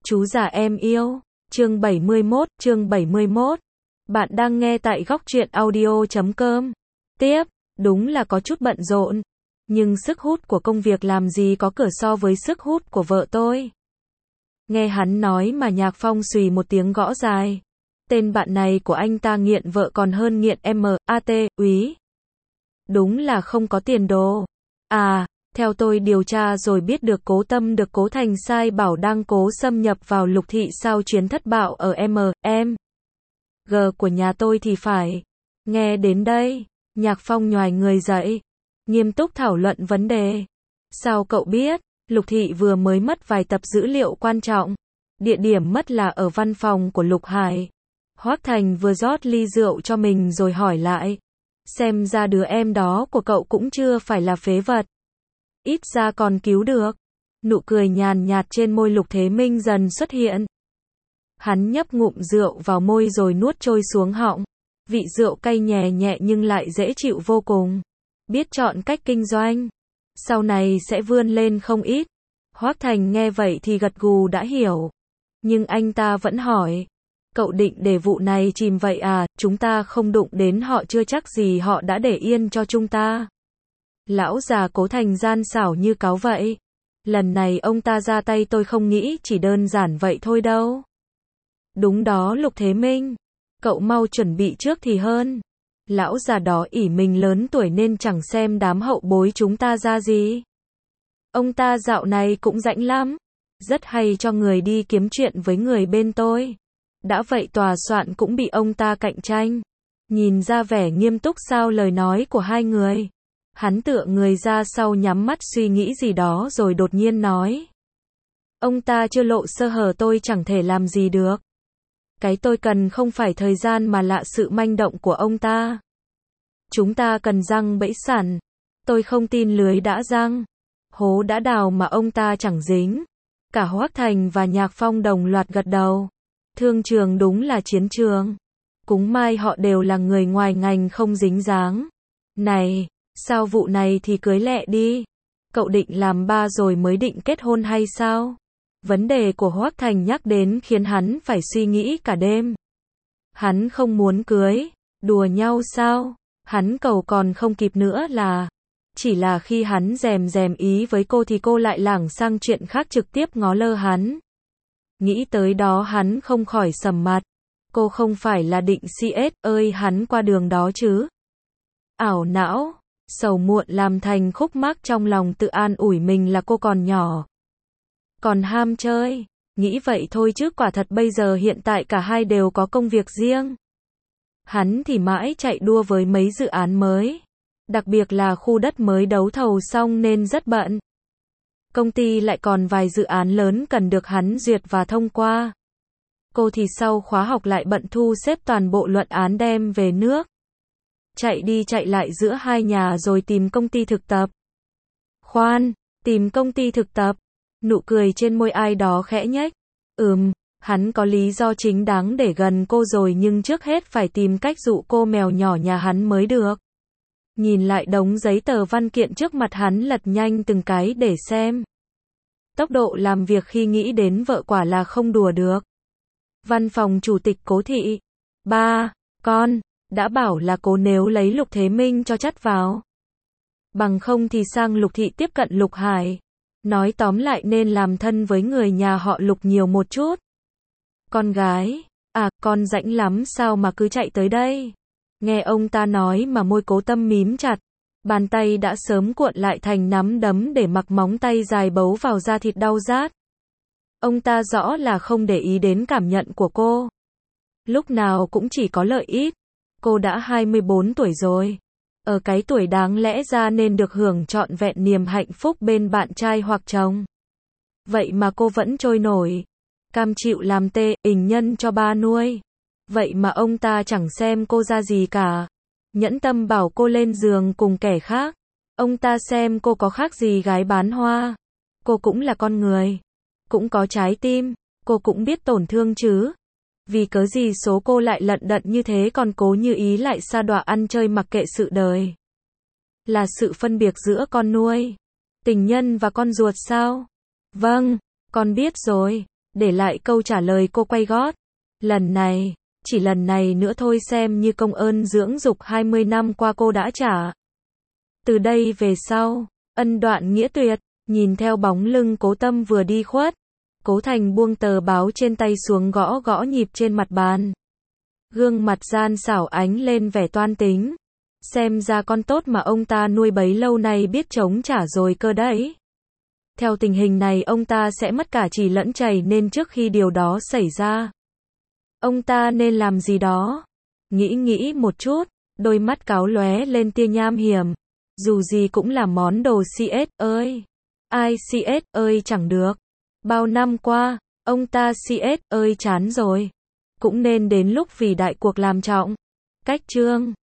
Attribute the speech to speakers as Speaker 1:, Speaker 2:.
Speaker 1: Chú già em yêu. Chương 71. Bạn đang nghe tại góc truyện audio.com. Tiếp, đúng là có chút bận rộn. Nhưng sức hút của công việc làm gì có cửa so với sức hút của vợ tôi. Nghe hắn nói mà Nhạc Phong xùy một tiếng gõ dài. Tên bạn này của anh ta nghiện vợ còn hơn nghiện MAT, úy. Đúng là không có tiền đồ. À, theo tôi điều tra rồi biết được Cố Tâm được Cố Thành sai bảo đang cố xâm nhập vào Lục Thị sau chuyến thất bạo ở G của nhà tôi thì phải. Nghe đến đây, Nhạc Phong nhoài người dậy, nghiêm túc thảo luận vấn đề. Sao cậu biết? Lục Thị vừa mới mất vài tập dữ liệu quan trọng. Địa điểm mất là ở văn phòng của Lục Hải. Hoác Thành vừa rót ly rượu cho mình rồi hỏi lại. Xem ra đứa em đó của cậu cũng chưa phải là phế vật. Ít ra còn cứu được. Nụ cười nhàn nhạt trên môi Lục Thế Minh dần xuất hiện. Hắn nhấp ngụm rượu vào môi rồi nuốt trôi xuống họng. Vị rượu cay nhẹ nhẹ nhưng lại dễ chịu vô cùng. Biết chọn cách kinh doanh. Sau này sẽ vươn lên không ít. Hoác Thành nghe vậy thì gật gù đã hiểu. Nhưng anh ta vẫn hỏi. Cậu định để vụ này chìm vậy à, chúng ta không đụng đến họ chưa chắc gì họ đã để yên cho chúng ta. Lão già Cố Thành gian xảo như cáo vậy. Lần này ông ta ra tay tôi không nghĩ chỉ đơn giản vậy thôi đâu. Đúng đó Lục Thế Minh. Cậu mau chuẩn bị trước thì hơn. Lão già đó ỷ mình lớn tuổi nên chẳng xem đám hậu bối chúng ta ra gì. Ông ta dạo này cũng rãnh lắm. Rất hay cho người đi kiếm chuyện với người bên tôi. Đã vậy tòa soạn cũng bị ông ta cạnh tranh. Nhìn ra vẻ nghiêm túc sau lời nói của hai người. Hắn tựa người ra sau nhắm mắt suy nghĩ gì đó rồi đột nhiên nói. Ông ta chưa lộ sơ hở tôi chẳng thể làm gì được. Cái tôi cần không phải thời gian mà là sự manh động của ông ta. Chúng ta cần răng bẫy sẵn. Tôi không tin lưới đã răng. Hố đã đào mà ông ta chẳng dính. Cả Hoác Thành và Nhạc Phong đồng loạt gật đầu. Thương trường đúng là chiến trường. Cúng mai họ đều là người ngoài ngành không dính dáng. Này, sao vụ này thì cưới lẹ đi. Cậu định làm ba rồi mới định kết hôn hay sao? Vấn đề của Hoác Thành nhắc đến khiến hắn phải suy nghĩ cả đêm. Hắn không muốn cưới. Đùa nhau sao? Hắn cầu còn không kịp nữa là. Chỉ là khi hắn dèm ý với cô thì cô lại lảng sang chuyện khác trực tiếp ngó lơ hắn. Nghĩ tới đó hắn không khỏi sầm mặt. Cô không phải là định CS ơi hắn qua đường đó chứ. Ảo não, sầu muộn làm thành khúc mắc trong lòng tự an ủi mình là cô còn nhỏ. Còn ham chơi, nghĩ vậy thôi chứ quả thật bây giờ hiện tại cả hai đều có công việc riêng. Hắn thì mãi chạy đua với mấy dự án mới. Đặc biệt là khu đất mới đấu thầu xong nên rất bận. Công ty lại còn vài dự án lớn cần được hắn duyệt và thông qua. Cô thì sau khóa học lại bận thu xếp toàn bộ luận án đem về nước. Chạy đi chạy lại giữa hai nhà rồi tìm công ty thực tập. Khoan, tìm công ty thực tập. Nụ cười trên môi ai đó khẽ nhếch. Hắn có lý do chính đáng để gần cô rồi nhưng trước hết phải tìm cách dụ cô mèo nhỏ nhà hắn mới được. Nhìn lại đống giấy tờ văn kiện trước mặt hắn lật nhanh từng cái để xem. Tốc độ làm việc khi nghĩ đến vợ quả là không đùa được. Văn phòng chủ tịch Cố Thị. Ba, con, đã bảo là cố nếu lấy Lục Thế Minh cho chắt vào. Bằng không thì sang Lục Thị tiếp cận Lục Hải. Nói tóm lại nên làm thân với người nhà họ Lục nhiều một chút. Con gái, con rãnh lắm sao mà cứ chạy tới đây. Nghe ông ta nói mà môi Cố Tâm mím chặt. Bàn tay đã sớm cuộn lại thành nắm đấm để mặc móng tay dài bấu vào da thịt đau rát. Ông ta rõ là không để ý đến cảm nhận của cô. Lúc nào cũng chỉ có lợi ít. Cô đã 24 tuổi rồi. Ở cái tuổi đáng lẽ ra nên được hưởng trọn vẹn niềm hạnh phúc bên bạn trai hoặc chồng. Vậy mà cô vẫn trôi nổi. Cam chịu làm tình nhân cho ba nuôi. Vậy mà ông ta chẳng xem cô ra gì cả. Nhẫn tâm bảo cô lên giường cùng kẻ khác. Ông ta xem cô có khác gì gái bán hoa. Cô cũng là con người. Cũng có trái tim. Cô cũng biết tổn thương chứ. Vì cớ gì số cô lại lận đận như thế còn Cố Như Ý lại sa đọa ăn chơi mặc kệ sự đời. Là sự phân biệt giữa con nuôi, tình nhân và con ruột sao? Vâng, con biết rồi. để lại câu trả lời cô quay gót. Lần này, chỉ lần này nữa thôi xem như công ơn dưỡng dục 20 năm qua cô đã trả. Từ đây về sau, ân đoạn nghĩa tuyệt, nhìn theo bóng lưng Cố Tâm vừa đi khuất. Cố Thành buông tờ báo trên tay xuống gõ gõ nhịp trên mặt bàn. Gương mặt gian xảo ánh lên vẻ toan tính. Xem ra con tốt mà ông ta nuôi bấy lâu nay biết chống trả rồi cơ đấy. Theo tình hình này ông ta sẽ mất cả chì lẫn chày nên trước khi điều đó xảy ra, ông ta nên làm gì đó. Nghĩ một chút, đôi mắt cáo lóe lên tia nham hiểm. Dù gì cũng là món đồ CS ơi. Ai CS ơi chẳng được. Bao năm qua, ông ta CS ơi chán rồi. Cũng nên đến lúc vì đại cuộc làm trọng. Cách chương